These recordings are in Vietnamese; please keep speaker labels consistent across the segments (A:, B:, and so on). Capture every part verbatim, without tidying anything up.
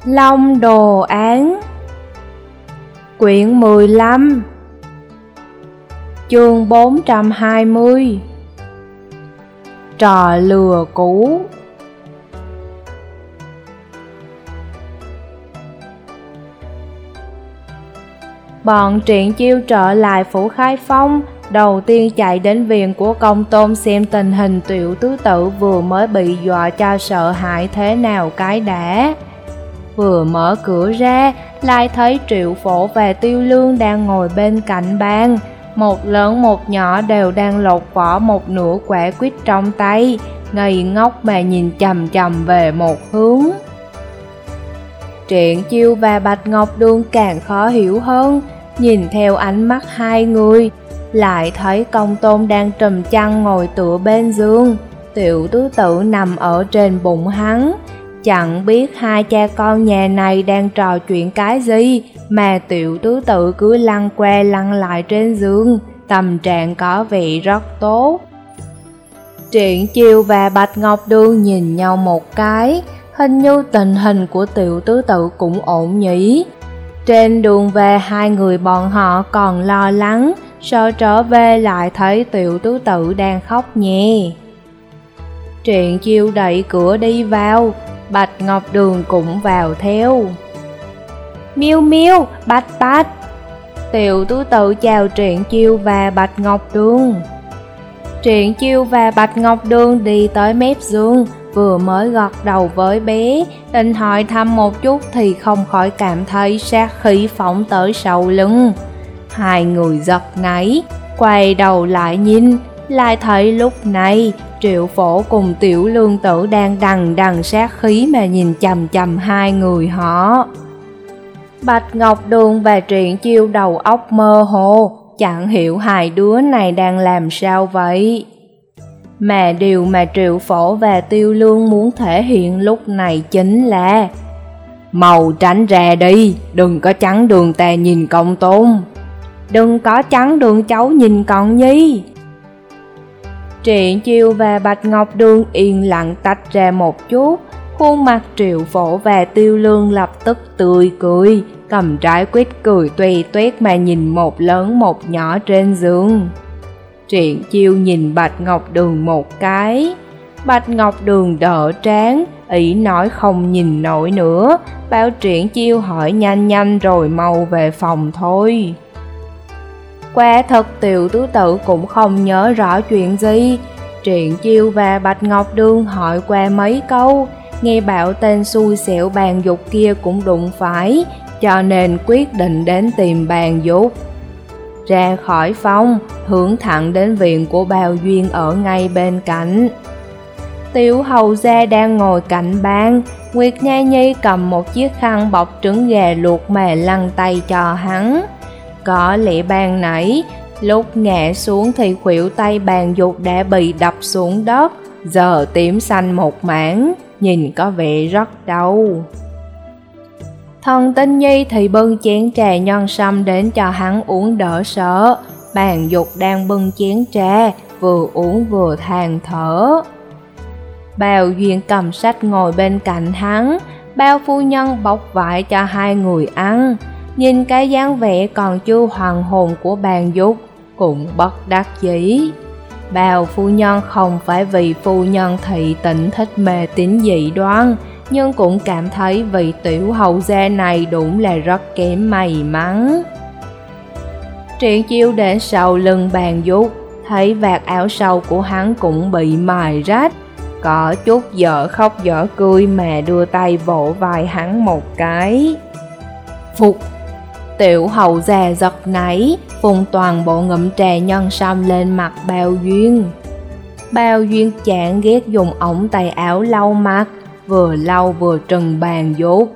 A: Long đồ án. Quyển mười lăm. Chương bốn trăm hai mươi. Trò lừa cũ. Bọn Triển Chiêu trở lại phủ Khai Phong, đầu tiên chạy đến viện của Công Tôn xem tình hình Tiểu tứ tử vừa mới bị dọa cho sợ hãi thế nào cái đã. Vừa mở cửa ra, lại thấy Triệu Phổ và Tiêu Lương đang ngồi bên cạnh bàn, một lớn một nhỏ đều đang lột vỏ một nửa quả quýt trong tay, ngây ngốc mà nhìn chằm chằm về một hướng. Triển Chiêu và Bạch Ngọc Đường càng khó hiểu hơn, nhìn theo ánh mắt hai người, lại thấy Công Tôn đang trùm chăn ngồi tựa bên giường, Tiểu tứ tử nằm ở trên bụng hắn. Chẳng biết hai cha con nhà này đang trò chuyện cái gì mà Tiểu tứ tử cứ lăn qua lăn lại trên giường, tâm trạng có vẻ rất tốt. Triển Chiêu và Bạch Ngọc Đường nhìn nhau một cái, hình như tình hình của Tiểu tứ tử cũng ổn nhỉ. Trên đường về hai người bọn họ còn lo lắng, sợ trở về lại thấy Tiểu tứ tử đang khóc nhè. Triển Chiêu đẩy cửa đi vào, Bạch Ngọc Đường cũng vào theo. Miêu Miêu, Bạch Bạch. Tiểu tứ tử chào Triển Chiêu và Bạch Ngọc Đường. Triển Chiêu và Bạch Ngọc Đường đi tới mép giường, vừa mới gật đầu với bé, định hỏi thăm một chút thì không khỏi cảm thấy sát khí phóng tới sau lưng. Hai người giật nảy, quay đầu lại nhìn, lại thấy lúc này Triệu Phổ cùng Tiểu Lương Tử đang đằng đằng sát khí mà nhìn chằm chằm hai người họ. Bạch Ngọc Đường và Triển Chiêu đầu óc mơ hồ, chẳng hiểu hai đứa này đang làm sao vậy. Mà điều mà Triệu Phổ và Tiêu Lương muốn thể hiện lúc này chính là: mau tránh ra đi, đừng có chắn đường ta nhìn Công Tôn. Đừng có chắn đường cháu nhìn con Nhi. Triển Chiêu và Bạch Ngọc Đường yên lặng tách ra một chút, khuôn mặt Triệu Phổ và Tiêu Lương lập tức tươi cười, cầm trái quýt cười tuê tuét mà nhìn một lớn một nhỏ trên giường. Triển Chiêu nhìn Bạch Ngọc Đường một cái, Bạch Ngọc Đường đỡ trán, ý nói không nhìn nổi nữa, bảo Triển Chiêu hỏi nhanh nhanh rồi mau về phòng thôi. Quả thật Tiểu tứ tử cũng không nhớ rõ chuyện gì. Triển Chiêu và Bạch Ngọc Đường hỏi qua mấy câu, nghe bảo tên xui xẻo Bàn Dục kia cũng đụng phải, cho nên quyết định đến tìm Bàn Dục. Ra khỏi phòng, hướng thẳng đến viện của Bao Duyên ở ngay bên cạnh. Tiểu hầu gia đang ngồi cạnh bàn, Nguyệt Nha Nhi cầm một chiếc khăn bọc trứng gà luộc mà lăn tay cho hắn. Có lẽ ban nãy, lúc ngã xuống thì khuỷu tay Bàn Dục đã bị đập xuống đất, giờ tím xanh một mảng, nhìn có vẻ rất đau. Thần Tinh Nhi thì bưng chén trà nhân sâm đến cho hắn uống đỡ sợ. Bàn Dục đang bưng chén trà, vừa uống vừa than thở. Bao Duyên cầm sách ngồi bên cạnh hắn, Bao phu nhân bọc vải cho hai người ăn. Nhìn cái dáng vẻ còn chưa hoàn hồn của Bàn Dục, cũng bất đắc dĩ. Bao phu nhân không phải vì phu nhân thị tỉnh thích mê tín dị đoan, nhưng cũng cảm thấy vị tiểu hầu gia này đúng là rất kém may mắn. Triển Chiêu đến sau lưng Bàn Dục, thấy vạt áo sâu của hắn cũng bị mài rách, có chút dở khóc dở cười mà đưa tay vỗ vai hắn một cái. Phục! Tiểu hầu gia giật nảy, phun toàn bộ ngụm trà nhân sâm lên mặt Bao Duyên. Bao Duyên chán ghét dùng ống tay áo lau mặt, vừa lau vừa trừng Bàn Dục.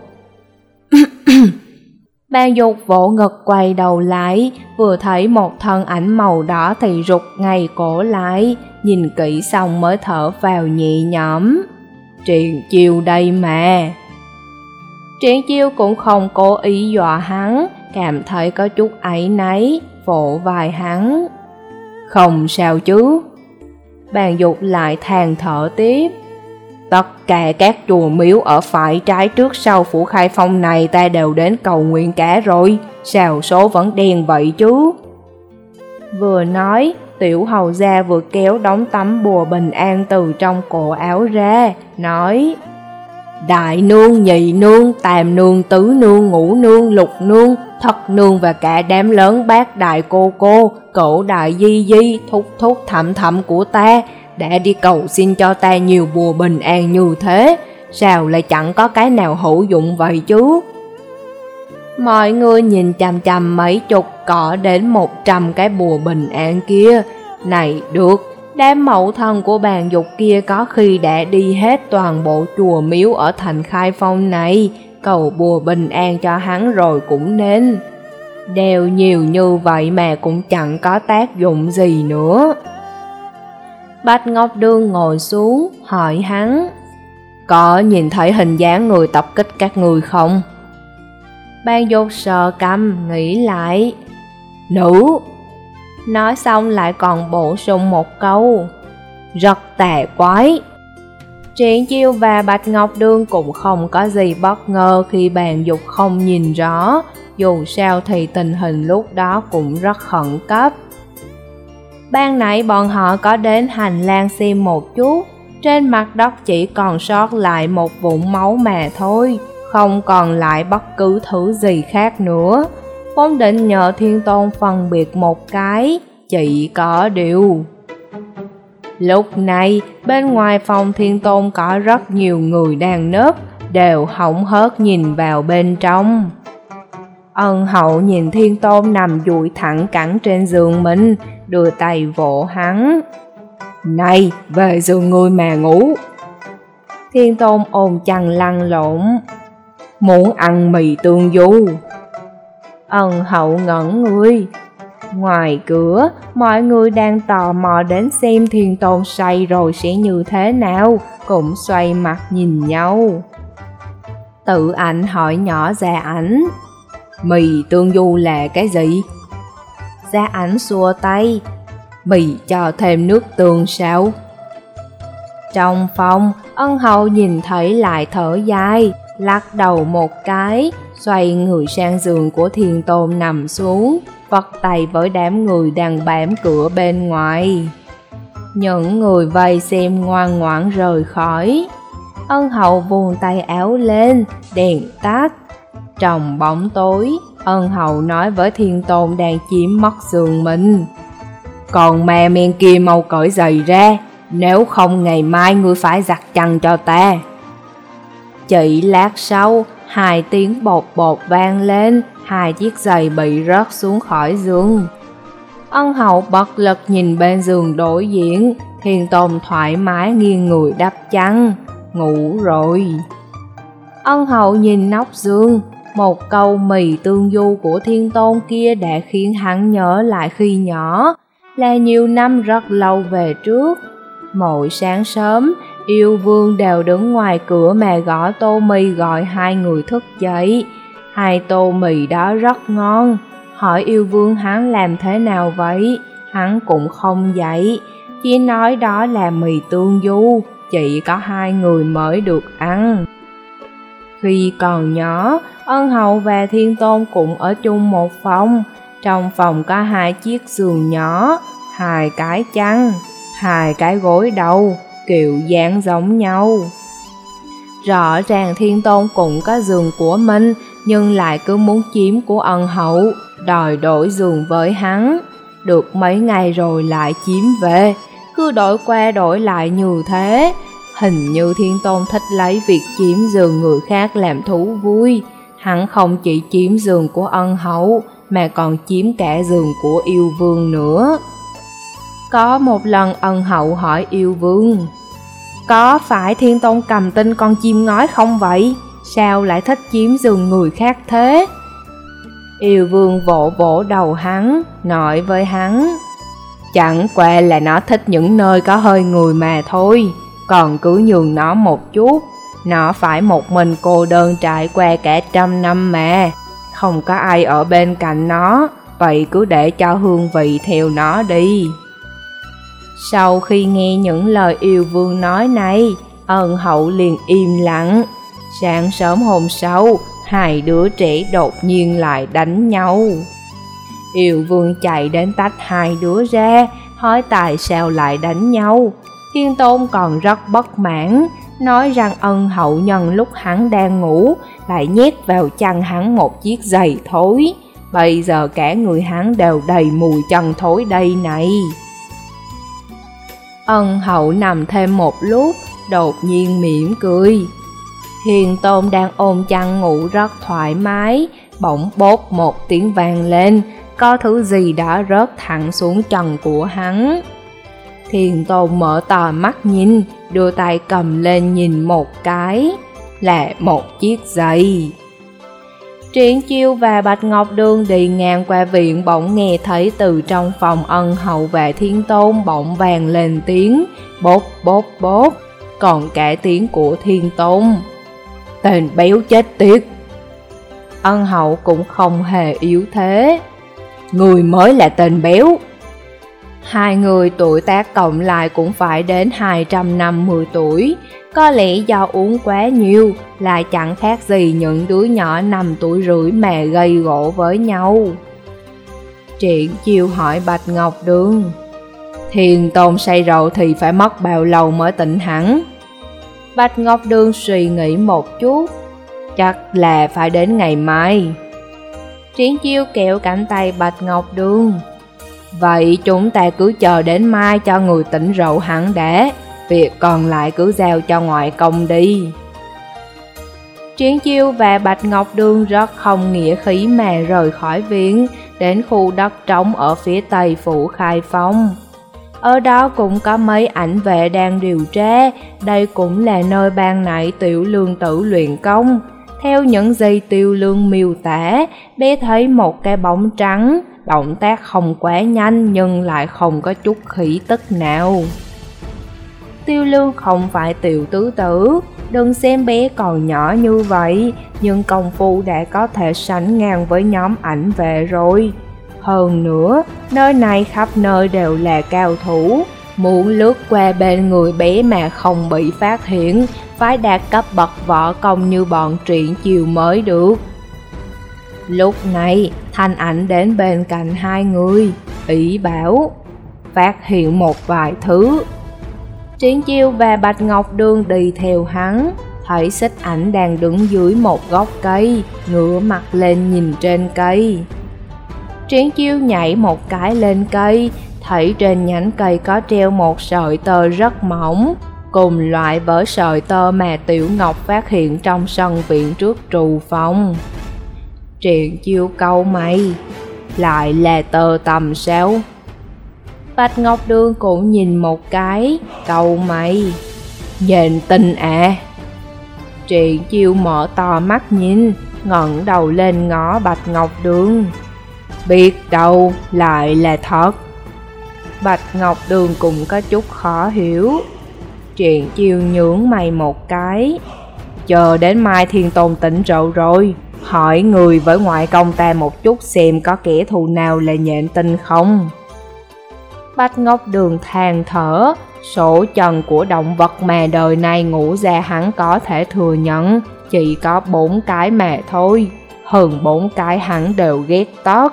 A: Bàn Dục vỗ ngực quay đầu lại, vừa thấy một thân ảnh màu đỏ thì rụt ngay cổ lại, nhìn kỹ xong mới thở vào nhẹ nhõm. Triển Chiêu đây mà. Triển Chiêu cũng không cố ý dọa hắn, cảm thấy có chút áy náy, vỗ vai hắn. Không sao chứ. Bàn Dục lại than thở tiếp. Tất cả các chùa miếu ở phải trái trước sau Phủ Khai Phong này ta đều đến cầu nguyện cả rồi, sao số vẫn đen vậy chứ? Vừa nói, tiểu hầu gia vừa kéo đống tấm bùa bình an từ trong cổ áo ra, nói: Đại nương, nhị nương, tam nương, tứ nương, ngũ nương, lục nương, thất nương và cả đám lớn bác đại cô cô, cậu đại di di, thúc thúc thẩm thẩm của ta đã đi cầu xin cho ta nhiều bùa bình an như thế, sao lại chẳng có cái nào hữu dụng vậy chứ? Mọi người nhìn chằm chằm mấy chục cỏ đến một trăm cái bùa bình an kia. Này được, đám mẫu thân của bàn dục kia có khi đã đi hết toàn bộ chùa miếu ở thành Khai Phong này, cầu bùa bình an cho hắn rồi cũng nên. Đeo nhiều như vậy mà cũng chẳng có tác dụng gì nữa. Bạch Ngọc Đường ngồi xuống, hỏi hắn: Có nhìn thấy hình dáng người tập kích các người không? Bàn dục sờ cằm, nghĩ lại: Nữ. Nói xong lại còn bổ sung một câu: Rất tà quái. Triển Chiêu và Bạch Ngọc Đường cũng không có gì bất ngờ khi bàn dục không nhìn rõ, dù sao thì tình hình lúc đó cũng rất khẩn cấp. Ban nãy bọn họ có đến hành lang xem một chút, trên mặt đất chỉ còn sót lại một vũng máu mà thôi, không còn lại bất cứ thứ gì khác nữa. Vốn định nhờ Thiên Tôn phân biệt một cái, chỉ có điều. Lúc này, bên ngoài phòng Thiên Tôn có rất nhiều người đang nấp, đều hỏng hớt nhìn vào bên trong. Ân Hậu nhìn Thiên Tôn nằm dụi thẳng cẳng trên giường mình, đưa tay vỗ hắn: Này, về giường ngươi mà ngủ. Thiên Tôn ôm chăn lăn lộn: Muốn ăn mì tương du. Ân Hậu ngẩn người. Ngoài cửa, mọi người đang tò mò đến xem Thiên Tôn say rồi sẽ như thế nào, cũng xoay mặt nhìn nhau. Tự Ảnh hỏi nhỏ Gia Ảnh: Mì tương du là cái gì? Gia Ảnh xua tay: Mì cho thêm nước tương sao? Trong phòng, Ân Hậu nhìn thấy lại thở dài, lắc đầu một cái, xoay người sang giường của Thiên Tôn nằm xuống, vắt tay với đám người đang bám cửa bên ngoài. Những người vây xem ngoan ngoãn rời khỏi. Ân Hậu vươn tay áo lên, đèn tắt. Trong bóng tối, Ân Hậu nói với Thiên Tôn đang chiếm mất giường mình: Còn mà men kia mau cởi giày ra, nếu không ngày mai ngươi phải giặt chăn cho ta. Chỉ lát sau, hai tiếng bột bột vang lên, hai chiếc giày bị rớt xuống khỏi giường. Ân Hậu bất lực nhìn bên giường đối diện, Thiên Tôn thoải mái nghiêng người đắp chăn, ngủ rồi. Ân Hậu nhìn nóc giường, một câu mì tương du của Thiên Tôn kia đã khiến hắn nhớ lại khi nhỏ, là nhiều năm rất lâu về trước. Mỗi sáng sớm, Yêu Vương đều đứng ngoài cửa mà gõ tô mì gọi hai người thức dậy. Hai tô mì đó rất ngon. Hỏi Yêu Vương hắn làm thế nào vậy, hắn cũng không dậy, chỉ nói đó là mì tương du, chỉ có hai người mới được ăn. Khi còn nhỏ, Ân Hậu và Thiên Tôn cũng ở chung một phòng. Trong phòng có hai chiếc giường nhỏ, hai cái chăn, hai cái gối đầu, kiểu dáng giống nhau. Rõ ràng Thiên Tôn cũng có giường của mình, nhưng lại cứ muốn chiếm của Ân Hậu, đòi đổi giường với hắn. Được mấy ngày rồi lại chiếm về, cứ đổi qua đổi lại như thế. Hình như Thiên Tôn thích lấy việc chiếm giường người khác làm thú vui. Hắn không chỉ chiếm giường của Ân Hậu, mà còn chiếm cả giường của Yêu Vương nữa. Có một lần Ân Hậu hỏi Yêu Vương: Có phải Thiên Tôn cầm tinh con chim ngói không vậy? Sao lại thích chiếm giường người khác thế? Yêu Vương vỗ vỗ đầu hắn, nói với hắn: Chẳng qua là nó thích những nơi có hơi người mà thôi, còn cứ nhường nó một chút. Nó phải một mình cô đơn trải qua cả trăm năm mà, không có ai ở bên cạnh nó, vậy cứ để cho hương vị theo nó đi. Sau khi nghe những lời Yêu Vương nói này, Ân Hậu liền im lặng. Sáng sớm hôm sau, hai đứa trẻ đột nhiên lại đánh nhau. Yêu Vương chạy đến tách hai đứa ra, hỏi tại sao lại đánh nhau. Thiên Tôn còn rất bất mãn, nói rằng Ân Hậu nhân lúc hắn đang ngủ lại nhét vào chân hắn một chiếc giày thối. Bây giờ cả người hắn đều đầy mùi chân thối đây này. Ân Hậu nằm thêm một lúc, đột nhiên mỉm cười. Thiên Tôn đang ôm chăn ngủ rất thoải mái, bỗng bốp một tiếng vang lên, có thứ gì đó rớt thẳng xuống chân của hắn. Thiên Tôn mở to mắt nhìn, đưa tay cầm lên nhìn một cái, là một chiếc giày. Triển Chiêu và Bạch Ngọc Đường đi ngang qua viện bỗng nghe thấy từ trong phòng Ân Hậu và Thiên Tôn bỗng vang lên tiếng bốp bốp bốp, còn cả tiếng của Thiên Tôn. Tên béo chết tiệt! Ân Hậu cũng không hề yếu thế. Người mới là tên béo. Hai người tuổi tác cộng lại cũng phải đến hai trăm năm mươi tuổi. Có lẽ do uống quá nhiều, lại chẳng khác gì những đứa nhỏ năm tuổi rưỡi mà gây gỗ với nhau. Triển Chiêu hỏi Bạch Ngọc Đường, Thiên Tôn say rượu thì phải mất bao lâu mới tỉnh hẳn? Bạch Ngọc Đường suy nghĩ một chút, chắc là phải đến ngày mai. Triển Chiêu kéo cánh tay Bạch Ngọc Đường, vậy chúng ta cứ chờ đến mai cho người tỉnh rượu hẳn đã, việc còn lại cứ giao cho ngoại công đi. Triển Chiêu và Bạch Ngọc Đường rất không nghĩa khí mà rời khỏi viện, đến khu đất trống ở phía tây phủ Khai Phong. Ở đó cũng có mấy ảnh vệ đang điều tra, đây cũng là nơi ban nãy Tiểu Lương Tử luyện công. Theo những gì Tiểu Lương miêu tả, bé thấy một cái bóng trắng, động tác không quá nhanh nhưng lại không có chút khí tức nào. Tiểu Lương không phải Tiểu Tứ Tử, đừng xem bé còn nhỏ như vậy, nhưng công phu đã có thể sánh ngang với nhóm ảnh vệ rồi. Hơn nữa, nơi này khắp nơi đều là cao thủ, muốn lướt qua bên người bé mà không bị phát hiện, phải đạt cấp bậc võ công như bọn Triển Chiêu mới được. Lúc này, Thanh Ảnh đến bên cạnh hai người, ý bảo, phát hiện một vài thứ. Triển Chiêu và Bạch Ngọc Đường đi theo hắn, thấy Xích Ảnh đang đứng dưới một gốc cây, ngửa mặt lên nhìn trên cây. Triển Chiêu nhảy một cái lên cây, thấy trên nhánh cây có treo một sợi tơ rất mỏng, cùng loại với sợi tơ mà Tiểu Ngọc phát hiện trong sân viện trước trù phòng. Triển Chiêu cau mày, lại là tơ tằm sao? Bạch Ngọc Đường cũng nhìn một cái, cau mày, nhìn tinh à. Triển Chiêu mở to mắt nhìn, ngẩng đầu lên ngó Bạch Ngọc Đường, biết đâu lại là thật. Bạch Ngọc Đường cũng có chút khó hiểu. Triển Chiêu nhướng mày một cái, chờ đến mai Thiên Tôn tỉnh rượu rồi, hỏi người với ngoại công ta một chút xem có kẻ thù nào là nhện tinh không. Bạch Ngọc Đường than thở, số chân của động vật mà đời này ngủ ra hắn có thể thừa nhận, chỉ có bốn cái mà thôi, hơn bốn cái hắn đều ghét tót.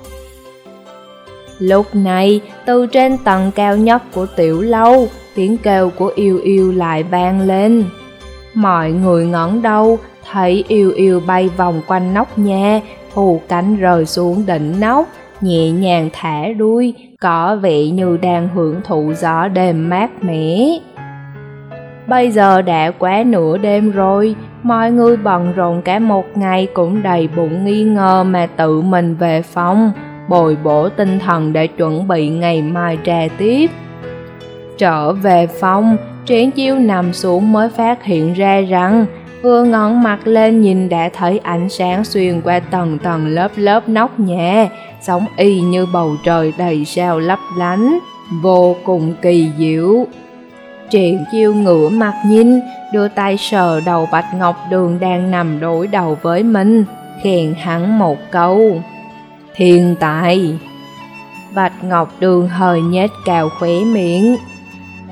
A: Lúc này, từ trên tầng cao nhất của tiểu lâu, tiếng kêu của Yêu Yêu lại vang lên. Mọi người ngẩng đầu, thấy Yêu Yêu bay vòng quanh nóc nhà, phù cánh rơi xuống đỉnh nóc, nhẹ nhàng thả đuôi, có vẻ như đang hưởng thụ gió đêm mát mẻ. Bây giờ đã quá nửa đêm rồi, mọi người bận rộn cả một ngày cũng đầy bụng nghi ngờ mà tự mình về phòng, bồi bổ tinh thần để chuẩn bị ngày mai trà tiếp. Trở về phòng, Triển Chiêu nằm xuống mới phát hiện ra rằng vừa ngẩng mặt lên nhìn đã thấy ánh sáng xuyên qua tầng tầng lớp lớp nóc nhà, giống y như bầu trời đầy sao lấp lánh, vô cùng kỳ diệu. Triển Chiêu ngửa mặt nhìn, đưa tay sờ đầu Bạch Ngọc Đường đang nằm đối đầu với mình, khen hắn một câu, thiên tài. Bạch Ngọc Đường hơi nhếch cào khóe miệng,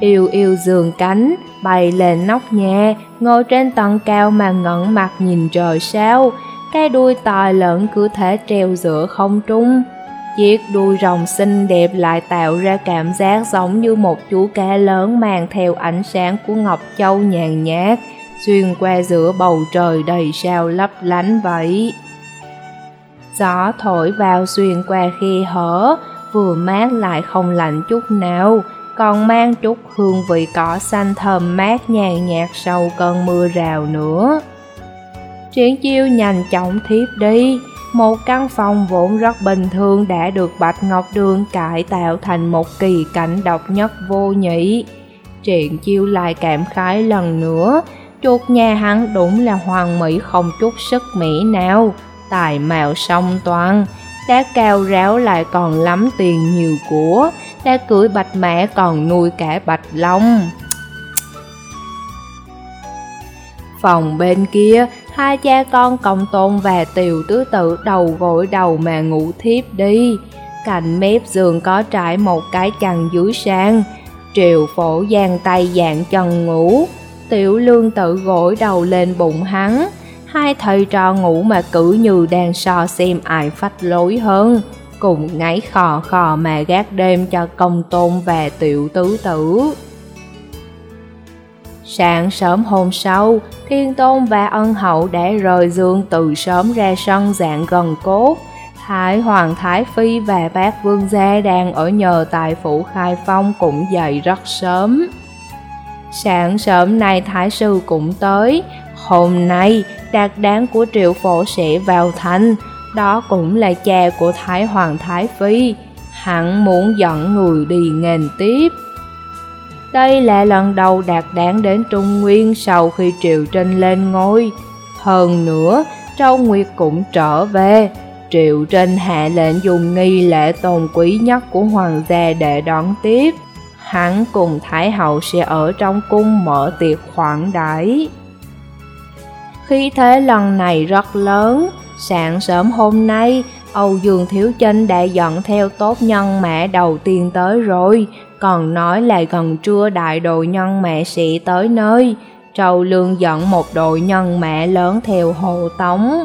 A: Yêu yêu giường cánh, bay lên nóc nhà, ngồi trên tầng cao mà ngẩng mặt nhìn trời sao. Cái đuôi to lớn cứ thể treo giữa không trung. Chiếc đuôi rồng xinh đẹp lại tạo ra cảm giác giống như một chú cá lớn mang theo ánh sáng của Ngọc Châu nhàn nhạt, xuyên qua giữa bầu trời đầy sao lấp lánh vậy. Gió thổi vào xuyên qua khe hở, vừa mát lại không lạnh chút nào, còn mang chút hương vị cỏ xanh thơm mát nhàn nhạt sau cơn mưa rào nữa. Triển Chiêu nhanh chóng thiếp đi. Một căn phòng vốn rất bình thường đã được Bạch Ngọc Đường cải tạo thành một kỳ cảnh độc nhất vô nhị. Triển Chiêu lại cảm khái lần nữa, chuột nhà hắn đúng là hoàn mỹ không chút sức mỹ nào, tài mạo song toàn, đã cao ráo lại còn lắm tiền nhiều của, đã cưỡi bạch mã còn nuôi cả bạch long. Phòng bên kia, hai cha con Công Tôn và Tiều Tứ Tự đầu gối đầu mà ngủ thiếp đi. Cạnh mép giường có trải một cái chăn dưới sàn. Triệu Phổ giang tay dạng chân ngủ, Tiểu Lương Tự gối đầu lên bụng hắn. Hai thầy trò ngủ mà cứ như đang so xem ai phách lối hơn, cùng ngáy khò khò mà gác đêm cho Công Tôn và Tiểu Tứ Tử. Sáng sớm hôm sau, Thiên Tôn và Ân Hậu đã rời giường từ sớm ra sân dạng gần cốt. Thái Hoàng Thái Phi và bác Vương gia đang ở nhờ tại phủ Khai Phong cũng dậy rất sớm. Sáng sớm nay Thái sư cũng tới. Hôm nay, đặc đán của Triệu Phổ sẽ vào thành, đó cũng là cha của Thái Hoàng Thái Phi. Hắn muốn dẫn người đi nghênh tiếp. Đây là lần đầu Đạt Đản đến Trung Nguyên sau khi Triệu Trinh lên ngôi. Hơn nữa, Châu Nguyệt cũng trở về. Triệu Trinh hạ lệnh dùng nghi lễ tôn quý nhất của hoàng gia để đón tiếp. Hắn cùng Thái hậu sẽ ở trong cung mở tiệc khoản đãi. Khí thế lần này rất lớn. Sáng sớm hôm nay, Âu Dương Thiếu Chinh đã dẫn theo tốt nhân mã đầu tiên tới rồi, còn nói là gần trưa đại đội nhân mã sẽ tới nơi. Trâu Lương dẫn một đội nhân mã lớn theo hộ tống.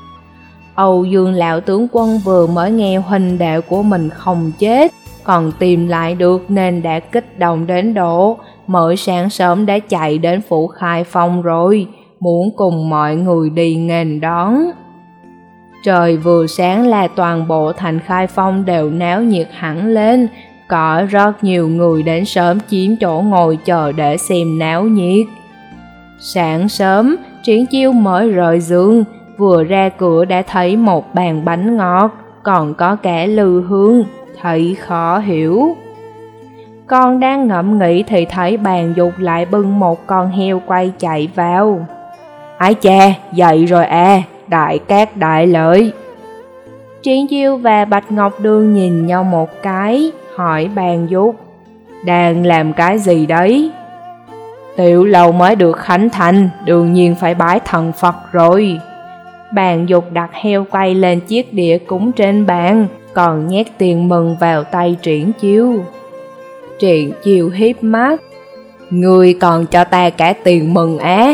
A: Âu Dương lão tướng quân vừa mới nghe huynh đệ của mình không chết, còn tìm lại được nên đã kích động đến độ mới sáng sớm đã chạy đến phủ Khai Phong rồi, muốn cùng mọi người đi nghênh đón. Trời vừa sáng là toàn bộ thành Khai Phong đều náo nhiệt hẳn lên, có rất nhiều người đến sớm chiếm chỗ ngồi chờ để xem náo nhiệt. Sáng sớm, Triển Chiêu mới rời giường, vừa ra cửa đã thấy một bàn bánh ngọt, còn có cả lư hương, thấy khó hiểu. Con đang ngẫm nghĩ thì thấy Bàn Dục lại bưng một con heo quay chạy vào. Ái cha, dậy rồi à, đại cát đại lợi. Triển Chiêu và Bạch Ngọc Đường nhìn nhau một cái, hỏi Bàn Dục, đang làm cái gì đấy? Tiểu lâu mới được khánh thành, đương nhiên phải bái thần Phật rồi. Bàn Dục đặt heo quay lên chiếc đĩa cúng trên bàn, còn nhét tiền mừng vào tay Triển Chiêu. Triển Chiêu híp mắt, ngươi còn cho ta cả tiền mừng á?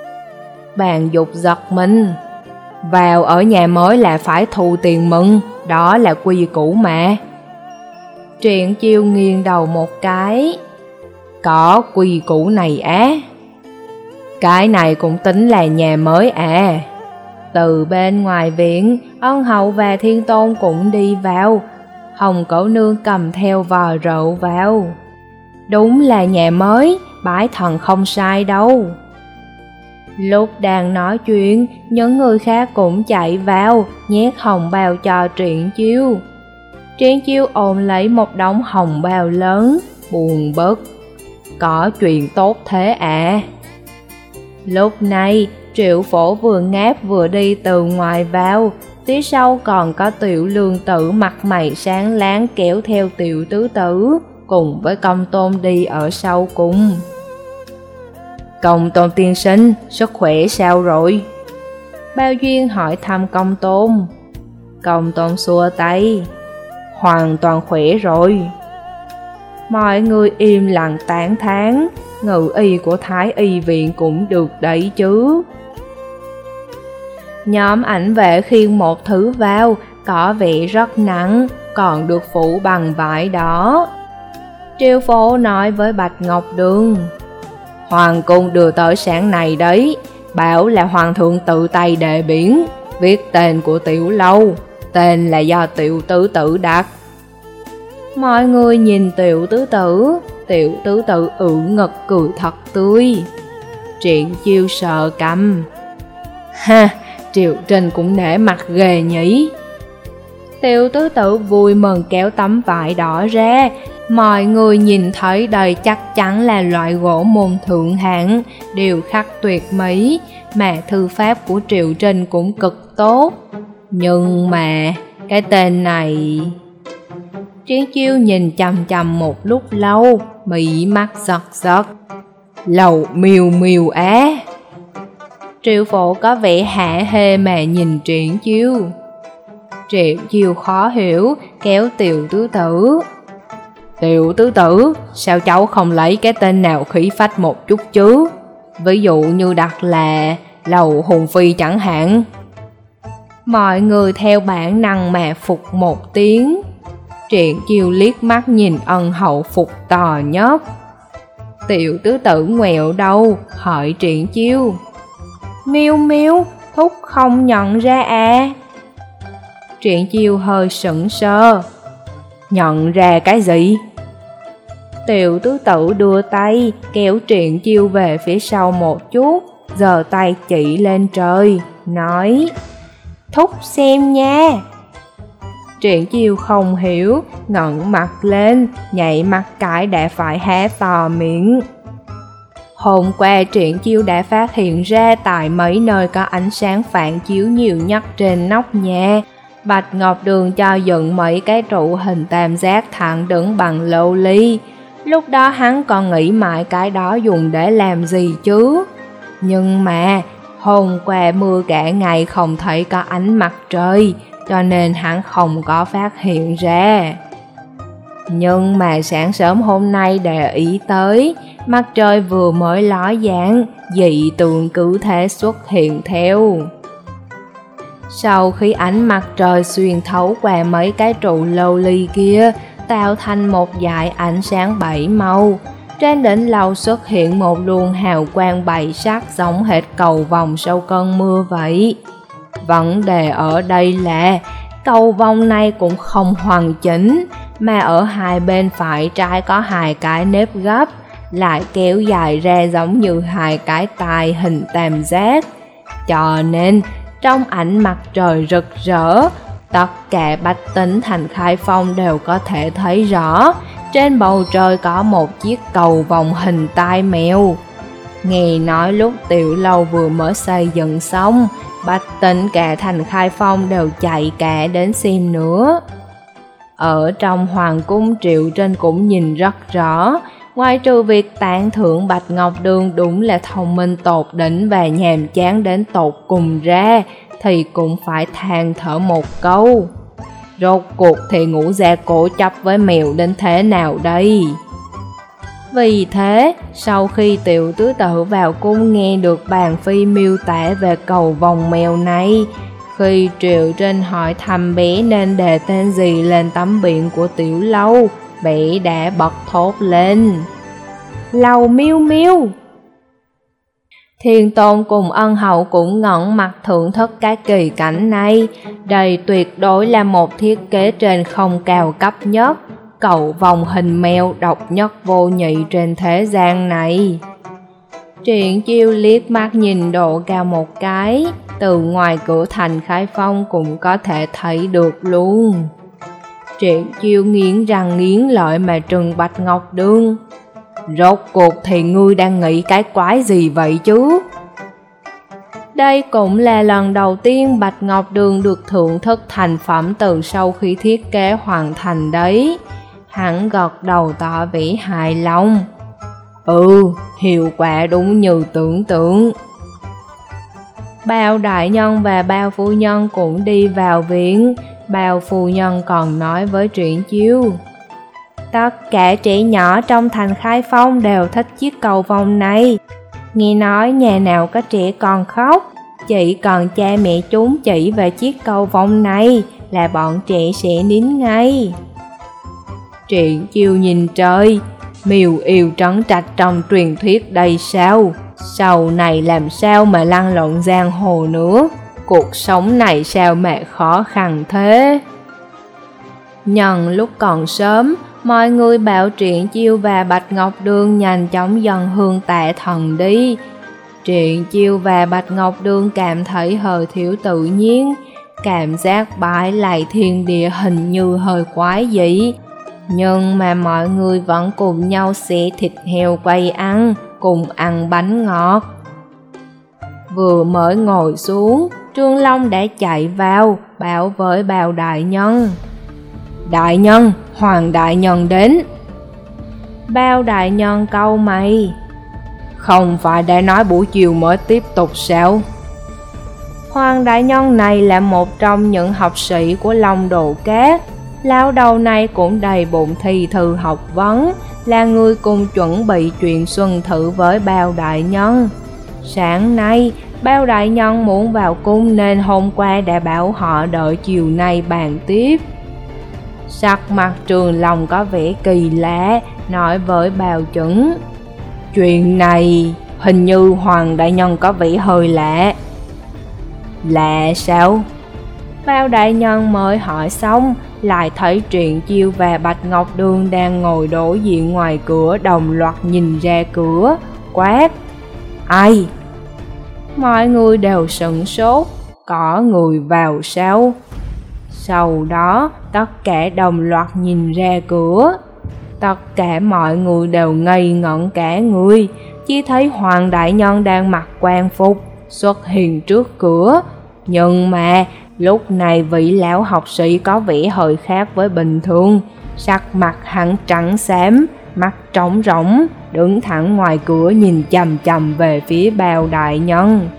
A: Bàn Dục giật mình, vào ở nhà mới là phải thu tiền mừng, đó là quy củ mà. Triển Chiêu nghiêng đầu một cái, có quy củ này á? Cái này cũng tính là nhà mới à? Từ bên ngoài viện, Ân Hậu và Thiên Tôn cũng đi vào. Hồng Cẩu Nương cầm theo vò rượu vào. Đúng là nhà mới, bái thần không sai đâu. Lúc đang nói chuyện, những người khác cũng chạy vào, nhét hồng bao cho Triển Chiêu. Triển Chiêu ôm lấy một đống hồng bao lớn, buồn bực. Có chuyện tốt thế à? Lúc này, Triệu Phổ vừa ngáp vừa đi từ ngoài vào, phía sau còn có Tiểu Lương Tử mặt mày sáng láng kéo theo Tiểu Tứ Tử, cùng với Công Tôn đi ở sau cùng. Công Tôn tiên sinh, sức khỏe sao rồi? Bao Duyên hỏi thăm Công Tôn. Công Tôn xua tay, hoàn toàn khỏe rồi. Mọi người im lặng tán thán, ngự y của Thái y viện cũng được đấy chứ. Nhóm ảnh vệ khiêng một thứ vào, có vẻ rất nặng, còn được phủ bằng vải đỏ. Triệu Phổ nói với Bạch Ngọc Đường: Hoàng cung đưa tới sáng này đấy, bảo là hoàng thượng tự tay đề biển, viết tên của Tiểu Lâu, tên là do Tiểu Tứ Tử đặt. Mọi người nhìn Tiểu Tứ Tử, Tiểu Tứ Tử ưỡn ngực cười thật tươi. Triển Chiêu sợ cằm: Ha, Triệu Trinh cũng nể mặt ghê nhỉ. Tiểu Tứ Tử vui mừng kéo tấm vải đỏ ra. Mọi người nhìn thấy đây chắc chắn là loại gỗ môn thượng hạng, điều khắc tuyệt mỹ, mà thư pháp của Triệu Trinh cũng cực tốt. Nhưng mà cái tên này... Triển Chiêu nhìn chằm chằm một lúc lâu, mị mắt giật giật. Lầu Miêu Miêu á. Triệu Phổ có vẻ hả hê mà nhìn Triển Chiêu. Triển Chiêu khó hiểu, kéo Tiểu Tứ Tử. Tiểu Tứ Tử, sao cháu không lấy cái tên nào khí phách một chút chứ? Ví dụ như đặt là Lầu Hùng Phi chẳng hạn. Mọi người theo bản năng mà phục một tiếng. Triển Chiêu liếc mắt nhìn Ân Hậu phục tò nhóc. Tiểu Tứ Tử ngoẹo đầu, hỏi Triển Chiêu: Miêu Miêu, thúc không nhận ra à? Triển Chiêu hơi sững sờ. Nhận ra cái gì? Tiểu Tứ Tử đưa tay kéo Triển Chiêu về phía sau một chút, giơ tay chỉ lên trời, nói: Thúc xem nha. Triển Chiêu không hiểu, ngẩng mặt lên, nhảy mắt cái đã phải há to miệng. Hôm qua Triển Chiêu đã phát hiện ra tại mấy nơi có ánh sáng phản chiếu nhiều nhất trên nóc nhà, Bạch Ngọc Đường cho dựng mấy cái trụ hình tam giác thẳng đứng bằng lô ly. Lúc đó hắn còn nghĩ mãi cái đó dùng để làm gì chứ. Nhưng mà hôm qua mưa cả ngày không thấy có ánh mặt trời, cho nên hắn không có phát hiện ra. Nhưng mà sáng sớm hôm nay để ý tới, mặt trời vừa mới ló dạng, dị tượng cứ thế xuất hiện theo. Sau khi ánh mặt trời xuyên thấu qua mấy cái trụ lâu ly kia, tạo thành một dải ánh sáng bảy màu. Trên đỉnh lầu xuất hiện một luồng hào quang bảy sắc giống hệt cầu vồng sau cơn mưa vậy. Vấn đề ở đây là cầu vồng này cũng không hoàn chỉnh, mà ở hai bên phải trái có hai cái nếp gấp, lại kéo dài ra giống như hai cái tai hình tam giác. Cho nên trong ánh mặt trời rực rỡ, tất cả bách tính thành Khai Phong đều có thể thấy rõ trên bầu trời có một chiếc cầu vồng hình tai mèo. Nghe nói lúc Tiểu Lâu vừa mới xây dựng xong, bách tính cả thành Khai Phong đều chạy cả đến xem nữa. Ở trong hoàng cung, Triệu Trinh cũng nhìn rất rõ, ngoài trừ việc tán thưởng Bạch Ngọc Đường đúng là thông minh tột đỉnh và nhàm chán đến tột cùng ra, thì cũng phải than thở một câu: rốt cuộc thì Ngũ Gia cố chấp với mèo đến thế nào đây? Vì thế, sau khi Tiểu Tứ Tử vào cung nghe được Bàn Phi miêu tả về cầu vồng mèo này, khi Triệu Trinh hỏi thăm bé nên đề tên gì lên tấm biển của Tiểu Lâu, bé đã bật thốt lên: Lầu Miêu Miêu. Thiên Tôn cùng Ân Hậu cũng ngẩng mặt thưởng thức cái kỳ cảnh này. Đây tuyệt đối là một thiết kế trên không cao cấp nhất, cầu vồng hình mèo độc nhất vô nhị trên thế gian này. Triển Chiêu liếc mắt nhìn độ cao một cái, từ ngoài cửa thành Khai Phong cũng có thể thấy được luôn. Triển Chiêu nghiến răng nghiến lợi mà trừng Bạch Ngọc Đường: rốt cuộc thì ngươi đang nghĩ cái quái gì vậy chứ? Đây cũng là lần đầu tiên Bạch Ngọc Đường được thưởng thức thành phẩm từ sau khi thiết kế hoàn thành đấy. Hắn gật đầu tỏ vẻ hài lòng: Ừ, hiệu quả đúng như tưởng tượng. Bao đại nhân và Bao phu nhân cũng đi vào viện. Bao phu nhân còn nói với Triển Chiêu: Tất cả trẻ nhỏ trong thành Khai Phong đều thích chiếc cầu vồng này. Nghe nói nhà nào có trẻ con khóc, chỉ cần cha mẹ chúng chỉ về chiếc cầu vồng này là bọn trẻ sẽ nín ngay. Triển Chiêu nhìn trời, miêu yêu trấn trạch trong truyền thuyết đây sao? Sau này làm sao mà lăn lộn giang hồ nữa? Cuộc sống này sao mà khó khăn thế? Nhân lúc còn sớm, mọi người bảo Triển Chiêu và Bạch Ngọc Đường nhanh chóng dâng hương tạ thần đi. Triển Chiêu và Bạch Ngọc Đường cảm thấy hơi thiếu tự nhiên, cảm giác bãi lại thiên địa hình như hơi quái dị. Nhưng mà mọi người vẫn cùng nhau xẻ thịt heo quay ăn, cùng ăn bánh ngọt. Vừa mới ngồi xuống, Trương Long đã chạy vào, bảo với Bào đại nhân. Đại nhân, Hoàng đại nhân đến. Bào đại nhân cau mày. Không phải đã nói buổi chiều mới tiếp tục sao? Hoàng đại nhân này là một trong những học sĩ của Long Đồ Cát. Lão đầu này cũng đầy bụng thi thư học vấn, là người cùng chuẩn bị chuyện xuân thử với Bào đại nhân. Sáng nay, Bào đại nhân muốn vào cung nên hôm qua đã bảo họ đợi chiều nay bàn tiếp. Sắc mặt Trường Long có vẻ kỳ lạ, nói với Bào Chuẩn. Chuyện này hình như Hoàng đại nhân có vẻ hơi lạ. Lạ sao? Bào đại nhân mới hỏi xong, lại thấy Triển Chiêu và Bạch Ngọc Đường đang ngồi đối diện ngoài cửa, đồng loạt nhìn ra cửa, quát. Ai? Mọi người đều sửng sốt, có người vào sao? Sau đó, tất cả đồng loạt nhìn ra cửa. Tất cả mọi người đều ngây ngẩn cả người, chỉ thấy Hoàng đại nhân đang mặc quan phục, xuất hiện trước cửa. Nhưng mà, lúc này vị lão học sĩ có vẻ hơi khác với bình thường, sắc mặt hắn trắng xám, mắt trống rỗng, đứng thẳng ngoài cửa nhìn chằm chằm về phía Bào đại nhân.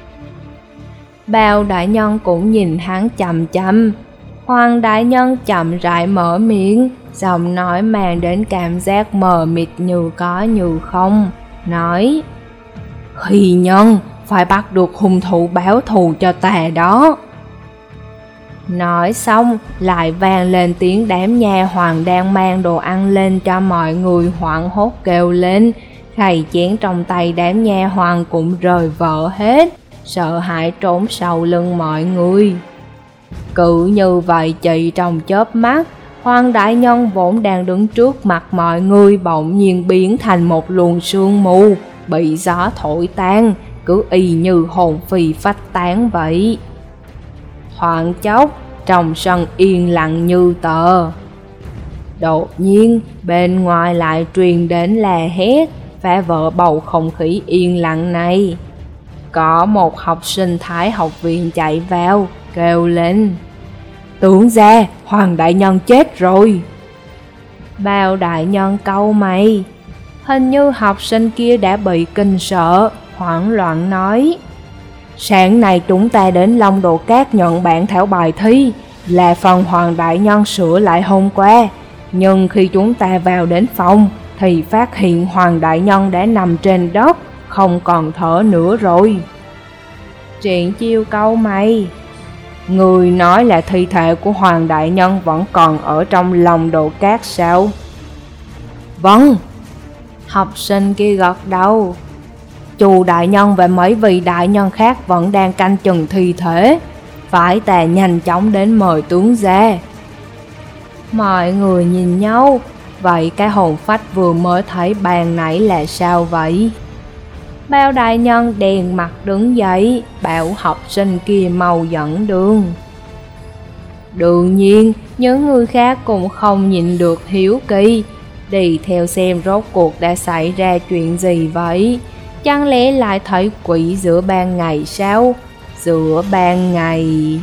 A: Bào đại nhân cũng nhìn hắn chằm chằm. Hoàng đại nhân chậm rãi mở miệng, giọng nói mang đến cảm giác mờ mịt như có như không, nói. Khi nhân, phải bắt được hung thủ báo thù cho ta đó. Nói xong, lại vang lên tiếng đám nha hoàn đang mang đồ ăn lên cho mọi người hoảng hốt kêu lên. Khay chén trong tay đám nha hoàn cũng rời vỡ hết, sợ hãi trốn sau lưng mọi người. Cứ như vậy chỉ trong chớp mắt, Hoàng đại nhân vốn đang đứng trước mặt mọi người bỗng nhiên biến thành một luồng sương mù, bị gió thổi tan, cứ y như hồn phi phách tán vậy. Thoáng chốc, trong sân yên lặng như tờ. Đột nhiên, bên ngoài lại truyền đến la hét, phá vỡ bầu không khí yên lặng này. Có một học sinh Thái học viện chạy vào, kêu lên. Tướng gia, Hoàng đại nhân chết rồi. Bào đại nhân cau mày. Hình như học sinh kia đã bị kinh sợ, hoảng loạn nói. Sáng nay chúng ta đến Long Đồ Cát nhận bản thảo bài thi, là phần Hoàng đại nhân sửa lại hôm qua. Nhưng khi chúng ta vào đến phòng, thì phát hiện Hoàng đại nhân đã nằm trên đất, không còn thở nữa rồi. Triển Chiêu cau mày. Người nói là thi thể của Hoàng đại nhân vẫn còn ở trong Long Đồ Cát sao? Vâng. Học sinh kia gật đầu. Chu đại nhân và mấy vị đại nhân khác vẫn đang canh chừng thi thể, phải ta nhanh chóng đến mời tướng gia. Mọi người nhìn nhau, vậy cái hồn phách vừa mới thấy bàn nãy là sao vậy? Bào đại nhân đèn mặt đứng dậy, bảo học sinh kia mau dẫn đường. Đương nhiên, những người khác cũng không nhìn được hiếu kỳ, đi theo xem rốt cuộc đã xảy ra chuyện gì vậy. Chẳng lẽ lại thấy quỷ giữa ban ngày sao? Giữa ban ngày...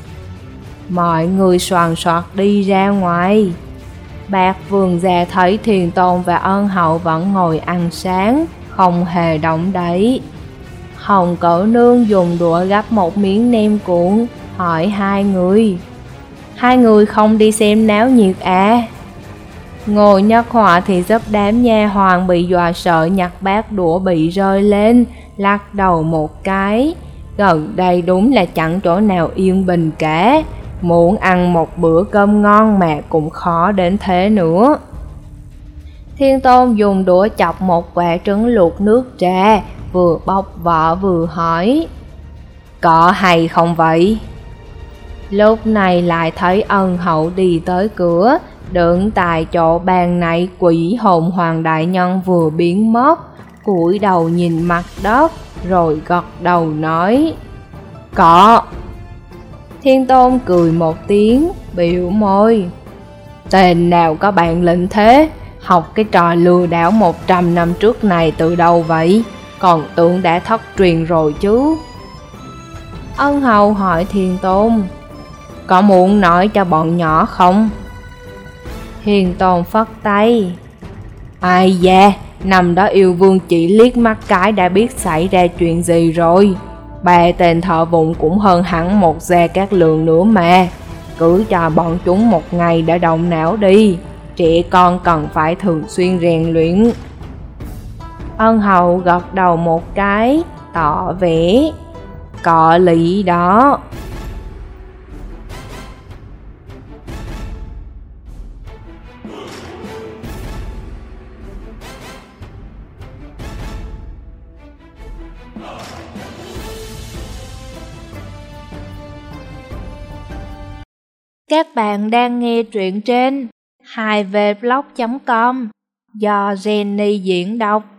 A: Mọi người soàn soạt đi ra ngoài. Bạc Vương gia thấy Thiền Tôn và Ân Hậu vẫn ngồi ăn sáng, không hề động đậy. Hồng Cẩu Nương dùng đũa gắp một miếng nem cuộn, hỏi hai người. Hai người không đi xem náo nhiệt à? Ngô Nhất Họa thì giúp đám nha hoàn bị dọa sợ nhặt bát đũa bị rơi lên, lắc đầu một cái. Gần đây đúng là chẳng chỗ nào yên bình cả, muốn ăn một bữa cơm ngon mà cũng khó đến thế nữa. Thiên Tôn dùng đũa chọc một quả trứng luộc nước ra, vừa bóc vỏ vừa hỏi: có hay không vậy? Lúc này lại thấy Ân Hậu đi tới cửa, đứng tại chỗ bàn này. Quỷ hồn Hoàng đại nhân vừa biến mất, cúi đầu nhìn mặt đất rồi gật đầu nói: có. Thiên Tôn cười một tiếng, biểu môi: tên nào có bản lĩnh thế, học cái trò lừa đảo một trăm năm trước này từ đâu vậy? Còn tưởng đã thất truyền rồi chứ. Ân Hầu hỏi Thiên Tôn: có muốn nói cho bọn nhỏ không? Thiên Tôn phất tay: ai da, năm đó yêu vương chỉ liếc mắt cái đã biết xảy ra chuyện gì rồi. Ba tên thợ vụng cũng hơn hẳn một Gia Cát Lượng nữa mà. Cứ cho bọn chúng một ngày để động não đi, trẻ con cần phải thường xuyên rèn luyện. Ân Hầu gật đầu một cái, tỏ vẻ: có lý đó. Các bạn đang nghe truyện trên hai v blog chấm com do Jenny diễn đọc.